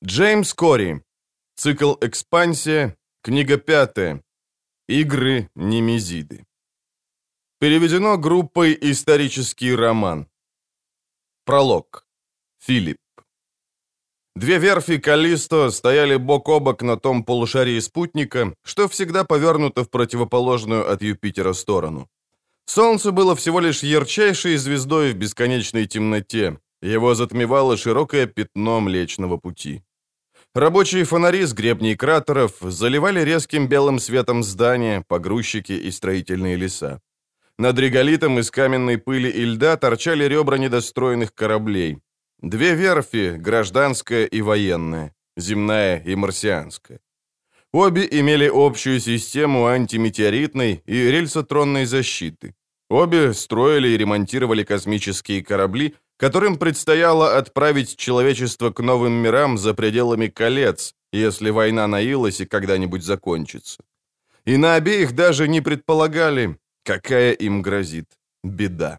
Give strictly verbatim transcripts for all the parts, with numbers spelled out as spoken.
Джеймс Кори. Цикл «Экспансия». Книга пятая. Игры Немезиды. Переведено группой «Исторический роман». Пролог. Филипп. Две верфи Каллисто стояли бок о бок на том полушарии спутника, что всегда повернуто в противоположную от Юпитера сторону. Солнце было всего лишь ярчайшей звездой в бесконечной темноте. Его затмевало широкое пятно Млечного Пути. Рабочие фонари с гребней кратеров заливали резким белым светом здания, погрузчики и строительные леса. Над реголитом из каменной пыли и льда торчали ребра недостроенных кораблей. Две верфи, гражданская и военная, земная и марсианская. Обе имели общую систему антиметеоритной и рельсотронной защиты. Обе строили и ремонтировали космические корабли, которым предстояло отправить человечество к новым мирам за пределами колец, если война на Илосе когда-нибудь закончится. И на обеих даже не предполагали, какая им грозит беда.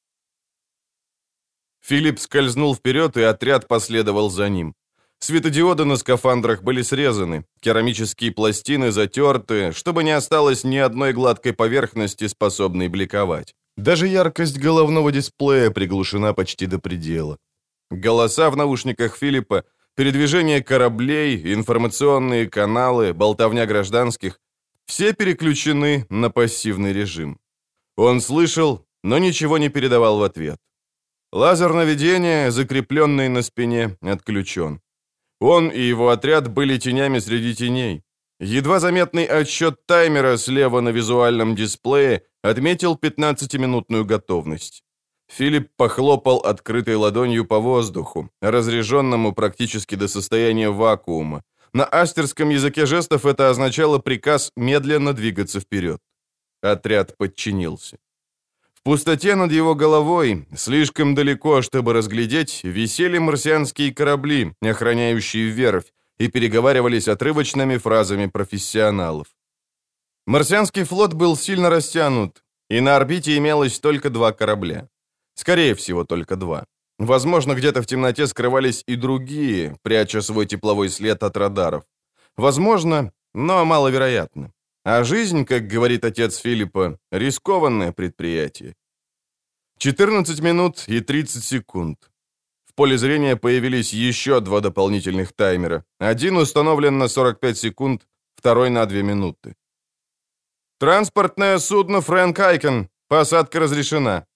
Филипп скользнул вперед, и отряд последовал за ним. Светодиоды на скафандрах были срезаны, керамические пластины затерты, чтобы не осталось ни одной гладкой поверхности, способной бликовать. Даже яркость головного дисплея приглушена почти до предела. Голоса в наушниках Филиппа, передвижение кораблей, информационные каналы, болтовня гражданских — все переключены на пассивный режим. Он слышал, но ничего не передавал в ответ. Лазер наведения, закрепленный на спине, отключен. Он и его отряд были тенями среди теней. Едва заметный отсчет таймера слева на визуальном дисплее отметил пятнадцатиминутную готовность. Филипп похлопал открытой ладонью по воздуху, разреженному практически до состояния вакуума. На астерском языке жестов это означало приказ медленно двигаться вперед. Отряд подчинился. В пустоте над его головой, слишком далеко, чтобы разглядеть, висели марсианские корабли, охраняющие верфь, и переговаривались отрывочными фразами профессионалов. Марсианский флот был сильно растянут, и на орбите имелось только два корабля. Скорее всего, только два. Возможно, где-то в темноте скрывались и другие, пряча свой тепловой след от радаров. Возможно, но маловероятно. А жизнь, как говорит отец Филиппа, рискованное предприятие. четырнадцать минут и тридцать секунд. В поле зрения появились еще два дополнительных таймера. Один установлен на сорок пять секунд, второй на две минуты. «Транспортное судно Фрэнк Айкен. Посадка разрешена».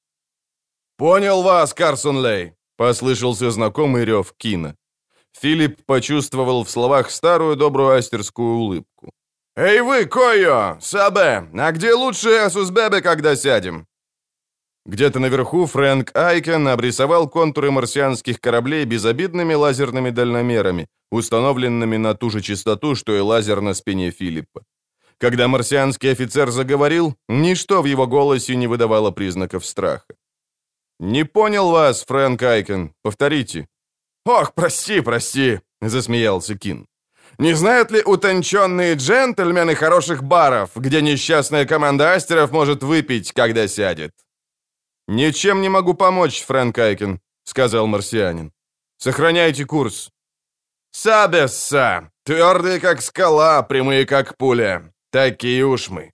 «Понял вас, Карсон Лей», — послышался знакомый рев Кина. Филипп почувствовал в словах старую добрую астерскую улыбку. «Эй вы, Койо! Сабе! А где лучше Сузбебе, когда сядем?» Где-то наверху Фрэнк Айкен обрисовал контуры марсианских кораблей безобидными лазерными дальномерами, установленными на ту же частоту, что и лазер на спине Филиппа. Когда марсианский офицер заговорил, ничто в его голосе не выдавало признаков страха. «Не понял вас, Фрэнк Айкен. Повторите». «Ох, прости, прости», — засмеялся Кин. «Не знают ли утонченные джентльмены хороших баров, где несчастная команда астеров может выпить, когда сядет?» «Ничем не могу помочь, Фрэнк Айкен», — сказал марсианин. «Сохраняйте курс». «Сабесса! Твердые, как скала, прямые, как пуля. Такие уж мы».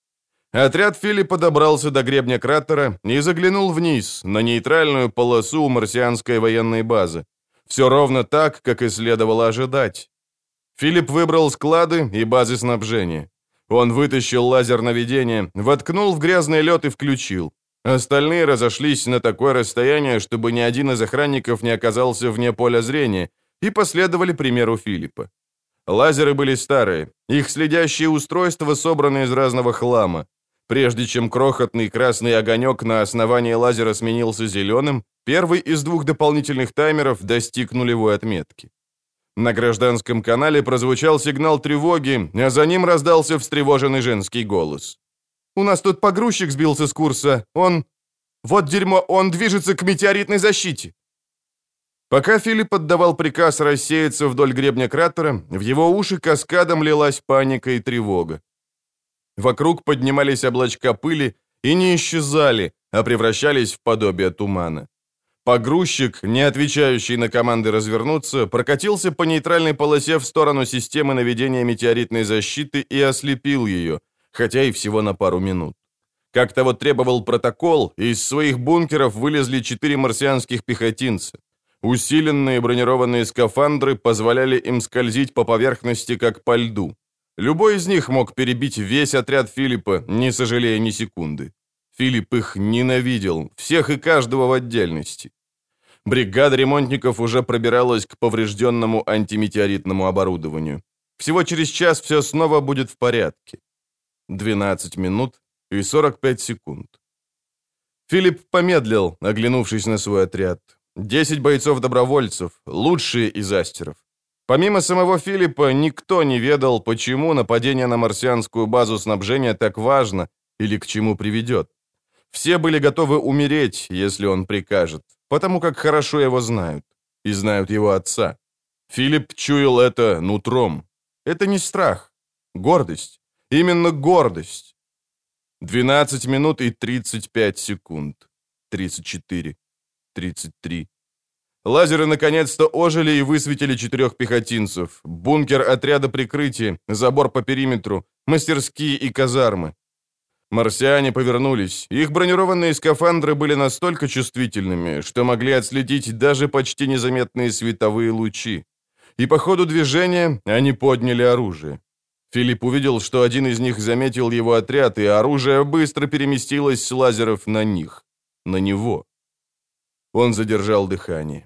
Отряд Филиппа добрался до гребня кратера и заглянул вниз, на нейтральную полосу марсианской военной базы. Все ровно так, как и следовало ожидать. Филипп выбрал склады и базы снабжения. Он вытащил лазер наведения, воткнул в грязный лед и включил. Остальные разошлись на такое расстояние, чтобы ни один из охранников не оказался вне поля зрения, и последовали примеру Филиппа. Лазеры были старые, их следящие устройства собраны из разного хлама. Прежде чем крохотный красный огонек на основании лазера сменился зеленым, первый из двух дополнительных таймеров достиг нулевой отметки. На гражданском канале прозвучал сигнал тревоги, а за ним раздался встревоженный женский голос. «У нас тут погрузчик сбился с курса. Он... Вот дерьмо, он движется к метеоритной защите». Пока Филипп отдавал приказ рассеяться вдоль гребня кратера, в его уши каскадом лилась паника и тревога. Вокруг поднимались облачка пыли и не исчезали, а превращались в подобие тумана. Погрузчик, не отвечающий на команды развернуться, прокатился по нейтральной полосе в сторону системы наведения метеоритной защиты и ослепил ее, хотя и всего на пару минут. Как того требовал протокол, из своих бункеров вылезли четыре марсианских пехотинца. Усиленные бронированные скафандры позволяли им скользить по поверхности, как по льду. Любой из них мог перебить весь отряд Филиппа, не сожалея ни секунды. Филипп их ненавидел, всех и каждого в отдельности. Бригада ремонтников уже пробиралась к поврежденному антиметеоритному оборудованию. Всего через час все снова будет в порядке. двенадцать минут и сорок пять секунд. Филипп помедлил, оглянувшись на свой отряд. Десять бойцов-добровольцев, лучшие из астеров. Помимо самого Филиппа, никто не ведал, почему нападение на марсианскую базу снабжения так важно или к чему приведет. Все были готовы умереть, если он прикажет, потому как хорошо его знают. И знают его отца. Филипп чуял это нутром. Это не страх. Гордость. Именно гордость. двенадцать минут и тридцать пять секунд. тридцать четыре. тридцать три. Лазеры наконец-то ожили и высветили четырех пехотинцев. Бункер отряда прикрытия, забор по периметру, мастерские и казармы. Марсиане повернулись. Их бронированные скафандры были настолько чувствительными, что могли отследить даже почти незаметные световые лучи. И по ходу движения они подняли оружие. Филипп увидел, что один из них заметил его отряд, и оружие быстро переместилось с лазеров на них. На него. Он задержал дыхание.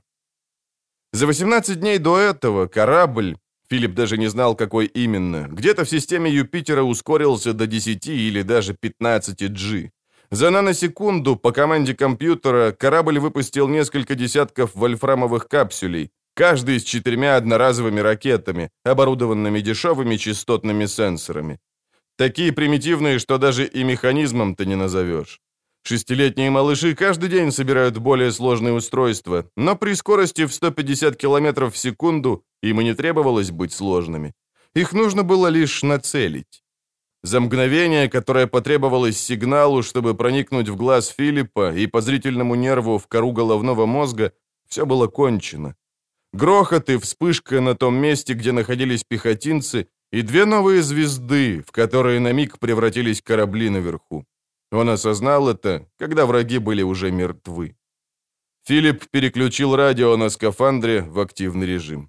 За восемнадцать дней до этого корабль, Филипп даже не знал, какой именно, где-то в системе Юпитера ускорился до десяти или даже пятнадцати джи. За наносекунду по команде компьютера корабль выпустил несколько десятков вольфрамовых капсулей, каждый с четырьмя одноразовыми ракетами, оборудованными дешевыми частотными сенсорами. Такие примитивные, что даже и механизмом-то не назовешь. Шестилетние малыши каждый день собирают более сложные устройства, но при скорости в сто пятьдесят километров в секунду им и не требовалось быть сложными. Их нужно было лишь нацелить. За мгновение, которое потребовалось сигналу, чтобы проникнуть в глаз Филиппа и по зрительному нерву в кору головного мозга, все было кончено. Грохот и вспышка на том месте, где находились пехотинцы, и две новые звезды, в которые на миг превратились корабли наверху. Он осознал это, когда враги были уже мертвы. Филипп переключил радио на скафандре в активный режим.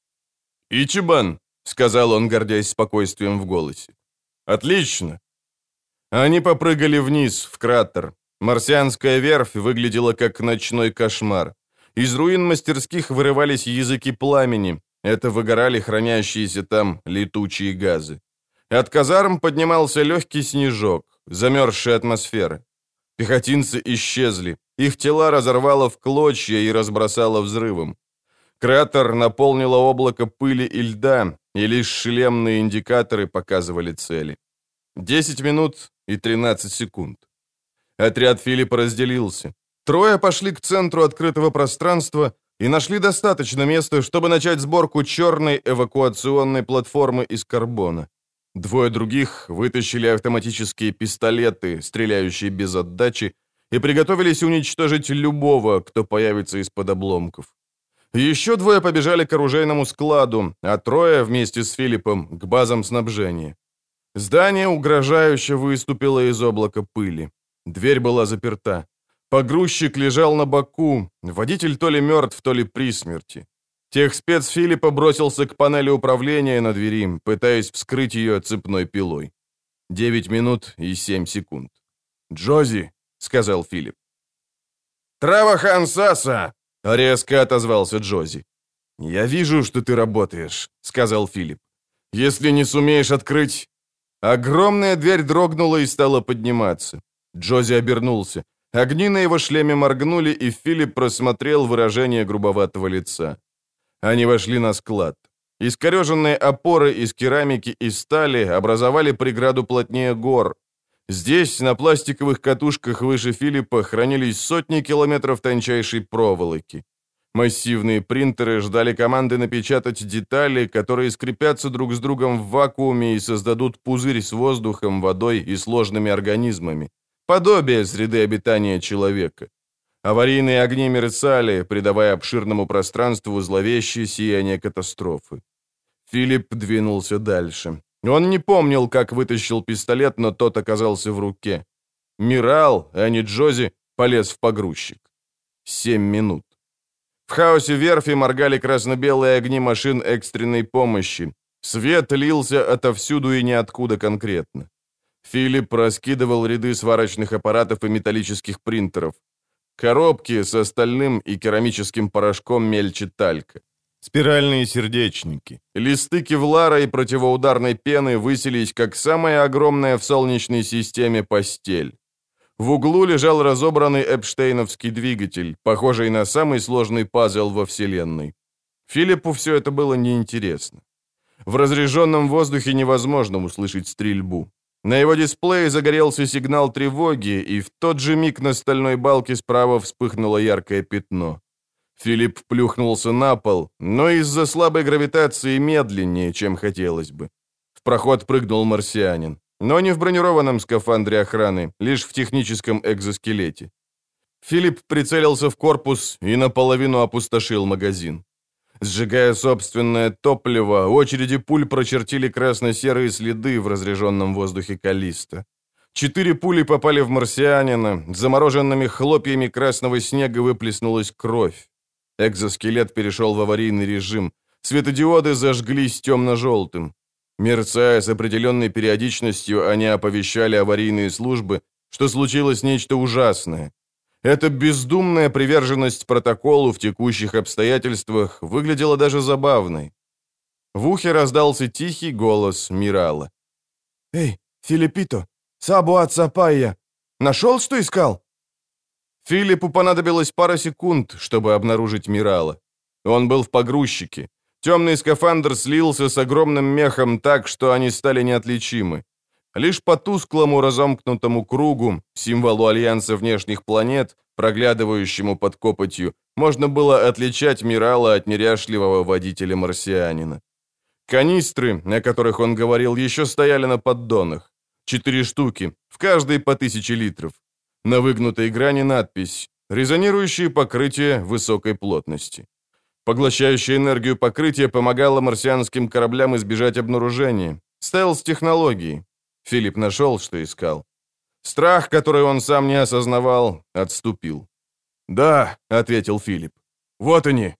«Ичибан», — сказал он, гордясь спокойствием в голосе. «Отлично». Они попрыгали вниз, в кратер. Марсианская верфь выглядела как ночной кошмар. Из руин мастерских вырывались языки пламени. Это выгорали хранящиеся там летучие газы. От казарм поднимался легкий снежок, замерзшая атмосфера. Пехотинцы исчезли. Их тела разорвало в клочья и разбросало взрывом. Кратер наполнило облако пыли и льда, и лишь шлемные индикаторы показывали цели. Десять минут и тринадцать секунд. Отряд Филиппа разделился. Трое пошли к центру открытого пространства и нашли достаточно места, чтобы начать сборку черной эвакуационной платформы из карбона. Двое других вытащили автоматические пистолеты, стреляющие без отдачи, и приготовились уничтожить любого, кто появится из-под обломков. Еще двое побежали к оружейному складу, а трое вместе с Филиппом к базам снабжения. Здание угрожающе выступило из облака пыли. Дверь была заперта. Погрузчик лежал на боку, водитель то ли мертв, то ли при смерти. Техспец Филиппа бросился к панели управления на двери, пытаясь вскрыть ее цепной пилой. Девять минут и семь секунд. «Джози», — сказал Филипп. «Трава Хансаса!» — резко отозвался Джози. «Я вижу, что ты работаешь», — сказал Филипп. «Если не сумеешь открыть...» Огромная дверь дрогнула и стала подниматься. Джози обернулся. Огни на его шлеме моргнули, и Филипп просмотрел выражение грубоватого лица. Они вошли на склад. Искореженные опоры из керамики и стали образовали преграду плотнее гор. Здесь, на пластиковых катушках выше Филиппа, хранились сотни километров тончайшей проволоки. Массивные принтеры ждали команды напечатать детали, которые скрепятся друг с другом в вакууме и создадут пузырь с воздухом, водой и сложными организмами. Подобие среды обитания человека. Аварийные огни мерцали, придавая обширному пространству зловещее сияние катастрофы. Филипп двинулся дальше. Он не помнил, как вытащил пистолет, но тот оказался в руке. Мирал, а не Джози, полез в погрузчик. Семь минут. В хаосе верфи моргали красно-белые огни машин экстренной помощи. Свет лился отовсюду и ниоткуда конкретно. Филипп раскидывал ряды сварочных аппаратов и металлических принтеров. Коробки с остальным и керамическим порошком мельче талька. Спиральные сердечники. Листы кевлара и противоударной пены высились, как самая огромная в Солнечной системе постель. В углу лежал разобранный эпштейновский двигатель, похожий на самый сложный пазл во Вселенной. Филиппу все это было неинтересно. В разреженном воздухе невозможно услышать стрельбу. На его дисплее загорелся сигнал тревоги, и в тот же миг на стальной балке справа вспыхнуло яркое пятно. Филипп плюхнулся на пол, но из-за слабой гравитации медленнее, чем хотелось бы. В проход прыгнул марсианин, но не в бронированном скафандре охраны, лишь в техническом экзоскелете. Филипп прицелился в корпус и наполовину опустошил магазин. Сжигая собственное топливо, очереди пуль прочертили красно-серые следы в разреженном воздухе Каллисто. Четыре пули попали в марсианина, замороженными хлопьями красного снега выплеснулась кровь. Экзоскелет перешел в аварийный режим. Светодиоды зажглись темно-желтым. Мерцая с определенной периодичностью, они оповещали аварийные службы, что случилось нечто ужасное. Эта бездумная приверженность протоколу в текущих обстоятельствах выглядела даже забавной. В ухе раздался тихий голос Мирала. «Эй, Филиппито, Сабуа Цапайя, нашел, что искал?» Филиппу понадобилось пара секунд, чтобы обнаружить Мирала. Он был в погрузчике. Темный скафандр слился с огромным мехом так, что они стали неотличимы. Лишь по тусклому разомкнутому кругу, символу альянса внешних планет, проглядывающему под копотью, можно было отличать Мирала от неряшливого водителя-марсианина. Канистры, о которых он говорил, еще стояли на поддонах. Четыре штуки, в каждой по тысяче литров. На выгнутой грани надпись «Резонирующие покрытия высокой плотности». Поглощающее энергию покрытие помогало марсианским кораблям избежать обнаружения. Стелс-технологии. Филипп нашел, что искал. Страх, который он сам не осознавал, отступил. «Да», — ответил Филипп. «Вот они».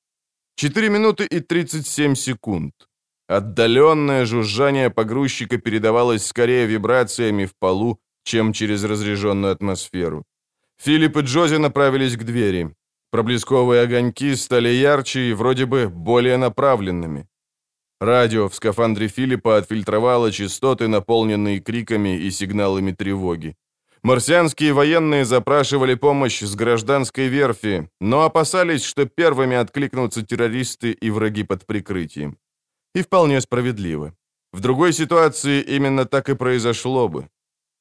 Четыре минуты и тридцать семь секунд. Отдаленное жужжание погрузчика передавалось скорее вибрациями в полу, чем через разреженную атмосферу. Филипп и Джози направились к двери. Проблесковые огоньки стали ярче и вроде бы более направленными. Радио в скафандре Филиппа отфильтровало частоты, наполненные криками и сигналами тревоги. Марсианские военные запрашивали помощь с гражданской верфи, но опасались, что первыми откликнутся террористы и враги под прикрытием. И вполне справедливо. В другой ситуации именно так и произошло бы.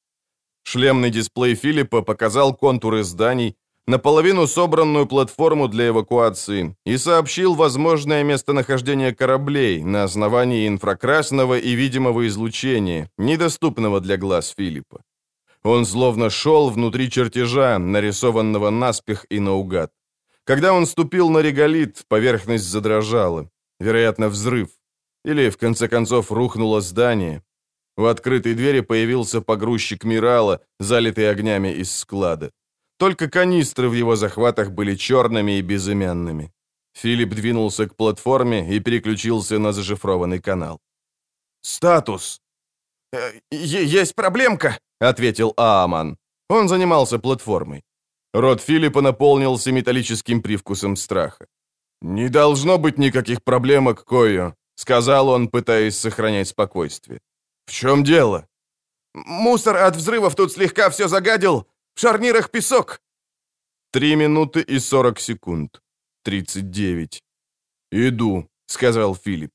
Шлемный дисплей Филиппа показал контуры зданий, наполовину собранную платформу для эвакуации и сообщил возможное местонахождение кораблей на основании инфракрасного и видимого излучения, недоступного для глаз Филиппа. Он словно шел внутри чертежа, нарисованного наспех и наугад. Когда он ступил на реголит, поверхность задрожала. Вероятно, взрыв. Или, в конце концов, рухнуло здание. В открытой двери появился погрузчик Мирала, залитый огнями из склада. Только канистры в его захватах были черными и безымянными. Филипп двинулся к платформе и переключился на зашифрованный канал. «Статус!» «Э, «Есть проблемка», — ответил Ааман. Он занимался платформой. Рот Филиппа наполнился металлическим привкусом страха. «Не должно быть никаких проблемок, Койо», — сказал он, пытаясь сохранять спокойствие. «В чем дело?» «Мусор от взрывов тут слегка все загадил. В шарнирах песок». Три минуты и сорок секунд. Тридцать девять. «Иду», — сказал Филипп.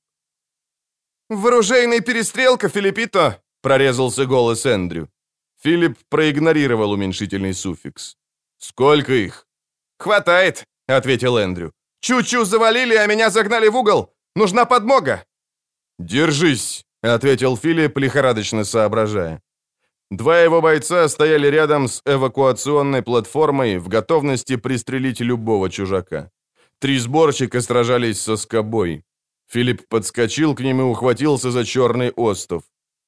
«В оружейной перестрелка, Филиппито!» — прорезался голос Эндрю. Филипп проигнорировал уменьшительный суффикс. «Сколько их?» «Хватает», — ответил Эндрю. «Чу-чу завалили, а меня загнали в угол. Нужна подмога». «Держись», — ответил Филипп, лихорадочно соображая. Два его бойца стояли рядом с эвакуационной платформой в готовности пристрелить любого чужака. Три сборщика сражались со скобой. Филипп подскочил к ним и ухватился за черный остов.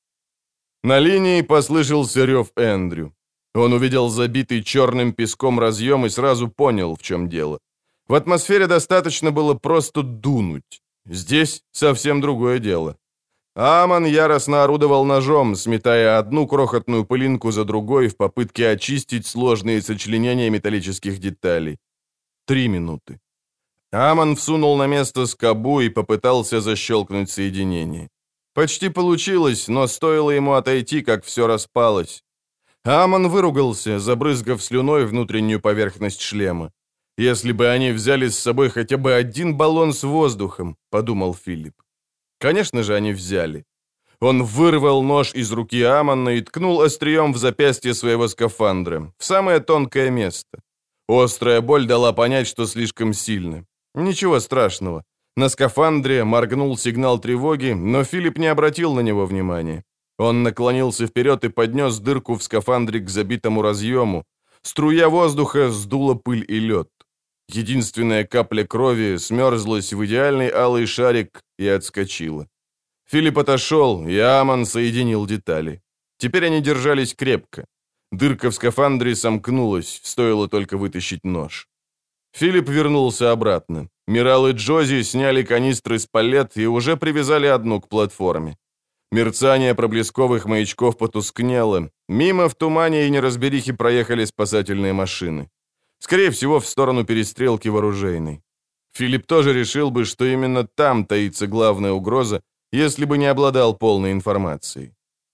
На линии послышался рев Эндрю. Он увидел забитый черным песком разъем и сразу понял, в чем дело. В атмосфере достаточно было просто дунуть. Здесь совсем другое дело. Амон яростно орудовал ножом, сметая одну крохотную пылинку за другой в попытке очистить сложные сочленения металлических деталей. Три минуты. Амон всунул на место скобу и попытался защелкнуть соединение. Почти получилось, но стоило ему отойти, как все распалось. Амон выругался, забрызгав слюной внутреннюю поверхность шлема. «Если бы они взяли с собой хотя бы один баллон с воздухом», — подумал Филипп. Конечно же, они взяли. Он вырвал нож из руки Амона и ткнул острием в запястье своего скафандра, в самое тонкое место. Острая боль дала понять, что слишком сильно. Ничего страшного. На скафандре моргнул сигнал тревоги, но Филипп не обратил на него внимания. Он наклонился вперед и поднес дырку в скафандре к забитому разъему. Струя воздуха сдула пыль и лед. Единственная капля крови смерзлась в идеальный алый шарик и отскочила. Филипп отошел, и Амон соединил детали. Теперь они держались крепко. Дырка в скафандре сомкнулась, стоило только вытащить нож. Филипп вернулся обратно. Мирал и Джози сняли канистры с палет и уже привязали одну к платформе. Мерцание проблесковых маячков потускнело. Мимо в тумане и неразберихе проехали спасательные машины. Скорее всего, в сторону перестрелки в оружейной. Филипп тоже решил бы, что именно там таится главная угроза, если бы не обладал полной информацией.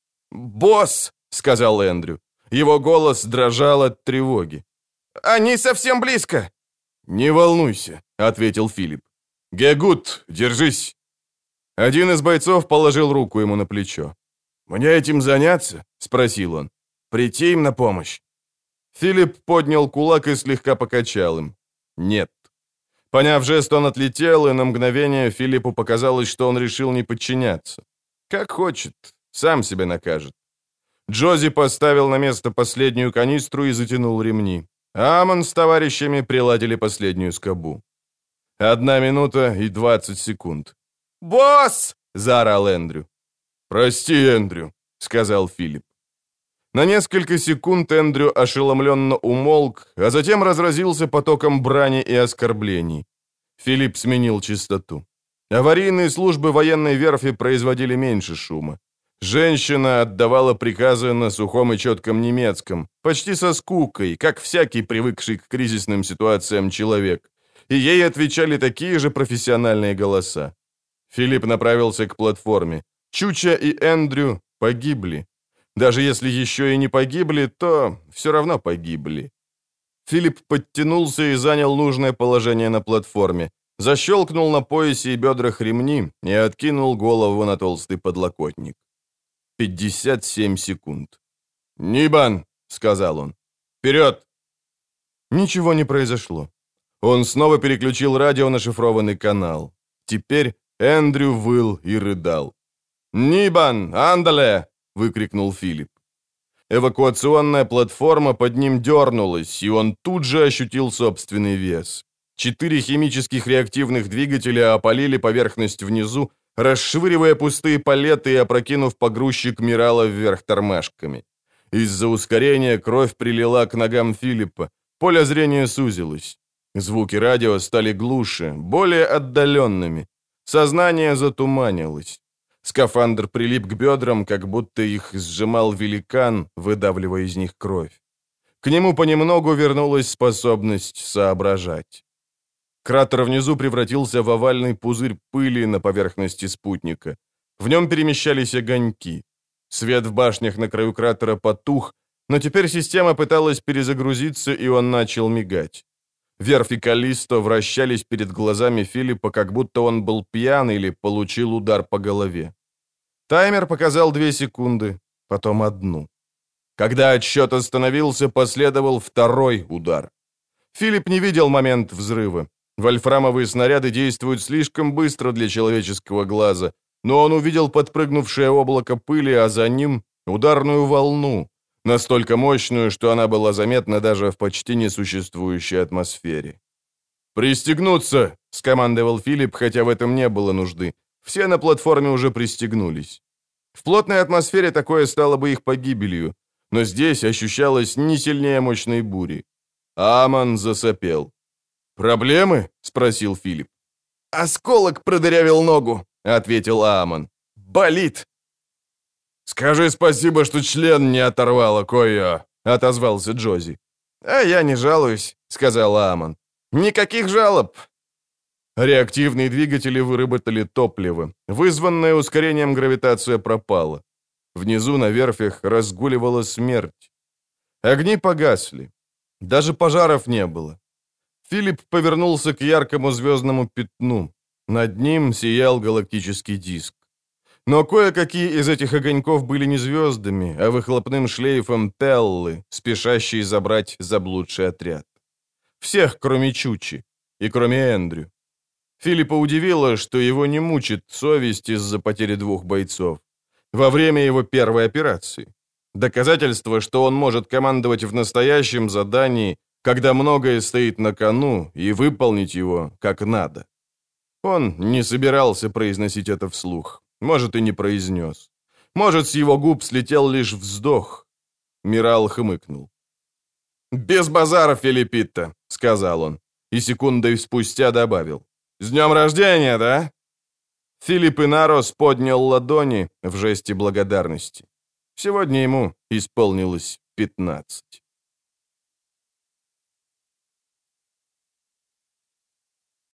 «Босс!» — сказал Эндрю. Его голос дрожал от тревоги. «Они совсем близко!» «Не волнуйся», — ответил Филипп. «Гегут, держись!» Один из бойцов положил руку ему на плечо. «Мне этим заняться?» — спросил он. «Прийти им на помощь?» Филипп поднял кулак и слегка покачал им. «Нет». Поняв жест, он отлетел, и на мгновение Филиппу показалось, что он решил не подчиняться. Как хочет, сам себя накажет. Джози поставил на место последнюю канистру и затянул ремни. Амон с товарищами приладили последнюю скобу. Одна минута и двадцать секунд. «Босс!» — заорал Эндрю. «Прости, Эндрю», — сказал Филипп. На несколько секунд Эндрю ошеломленно умолк, а затем разразился потоком брани и оскорблений. Филипп сменил частоту. Аварийные службы военной верфи производили меньше шума. Женщина отдавала приказы на сухом и четком немецком, почти со скукой, как всякий привыкший к кризисным ситуациям человек, и ей отвечали такие же профессиональные голоса. Филипп направился к платформе. Чуча и Эндрю погибли. Даже если еще и не погибли, то все равно погибли. Филипп подтянулся и занял нужное положение на платформе, защелкнул на поясе и бедрах ремни и откинул голову на толстый подлокотник. пятьдесят семь секунд. «Нибан!» — сказал он. «Вперед!» Ничего не произошло. Он снова переключил радио на шифрованный канал. Теперь Эндрю выл и рыдал. «Нибан! Андале!» — выкрикнул Филипп. Эвакуационная платформа под ним дернулась, и он тут же ощутил собственный вес. Четыре химических реактивных двигателя опалили поверхность внизу, расшвыривая пустые палеты и опрокинув погрузчик Мирала вверх тормашками. Из-за ускорения кровь прилила к ногам Филиппа, поле зрения сузилось. Звуки радио стали глуше, более отдаленными. Сознание затуманилось. Скафандр прилип к бедрам, как будто их сжимал великан, выдавливая из них кровь. К нему понемногу вернулась способность соображать. Кратер внизу превратился в овальный пузырь пыли на поверхности спутника. В нем перемещались огоньки. Свет в башнях на краю кратера потух, но теперь система пыталась перезагрузиться, и он начал мигать. Верфь и Каллисто вращались перед глазами Филиппа, как будто он был пьян или получил удар по голове. Таймер показал две секунды, потом одну. Когда отсчет остановился, последовал второй удар. Филипп не видел момент взрыва. Вольфрамовые снаряды действуют слишком быстро для человеческого глаза, но он увидел подпрыгнувшее облако пыли, а за ним ударную волну, Настолько мощную, что она была заметна даже в почти несуществующей атмосфере. «Пристегнуться!» — скомандовал Филипп, хотя в этом не было нужды. Все на платформе уже пристегнулись. В плотной атмосфере такое стало бы их погибелью, но здесь ощущалось не сильнее мощной бури. Амон засопел. «Проблемы?» — спросил Филипп. «Осколок продырявил ногу», — ответил Амон. «Болит». «Скажи спасибо, что член не оторвало, Койо», — отозвался Джози. «А я не жалуюсь», — сказал Амон. «Никаких жалоб». Реактивные двигатели выработали топливо. Вызванная ускорением гравитация пропала. Внизу на верфях разгуливала смерть. Огни погасли. Даже пожаров не было. Филипп повернулся к яркому звездному пятну. Над ним сиял галактический диск. Но кое-какие из этих огоньков были не звездами, а выхлопным шлейфом Теллы, спешащей забрать заблудший отряд. Всех, кроме Чучи и кроме Эндрю. Филиппа удивило, что его не мучит совесть из-за потери двух бойцов. Во время его первой операции. Доказательство, что он может командовать в настоящем задании, когда многое стоит на кону, и выполнить его как надо. Он не собирался произносить это вслух. Может, и не произнес. Может, с его губ слетел лишь вздох. Мирал хмыкнул. «Без базара, Филиппитто», — сказал он, и секундой спустя добавил. «С днем рождения, да?» Филипп Инарос поднял ладони в жесте благодарности. Сегодня ему исполнилось пятнадцать.